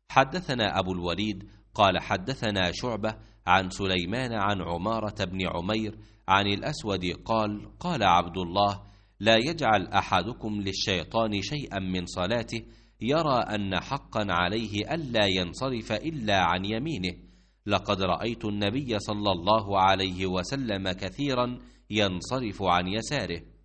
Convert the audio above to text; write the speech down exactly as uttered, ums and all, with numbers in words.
حدثنا أبو الوليد قال حدثنا شعبة عن سليمان عن عمارة بن عمير عن الأسود قال قال عبد الله: لا يجعل أحدكم للشيطان شيئا من صلاته يرى أن حقا عليه ألا ينصرف إلا عن يمينه، لقد رأيت النبي صلى الله عليه وسلم كثيرا ينصرف عن يساره.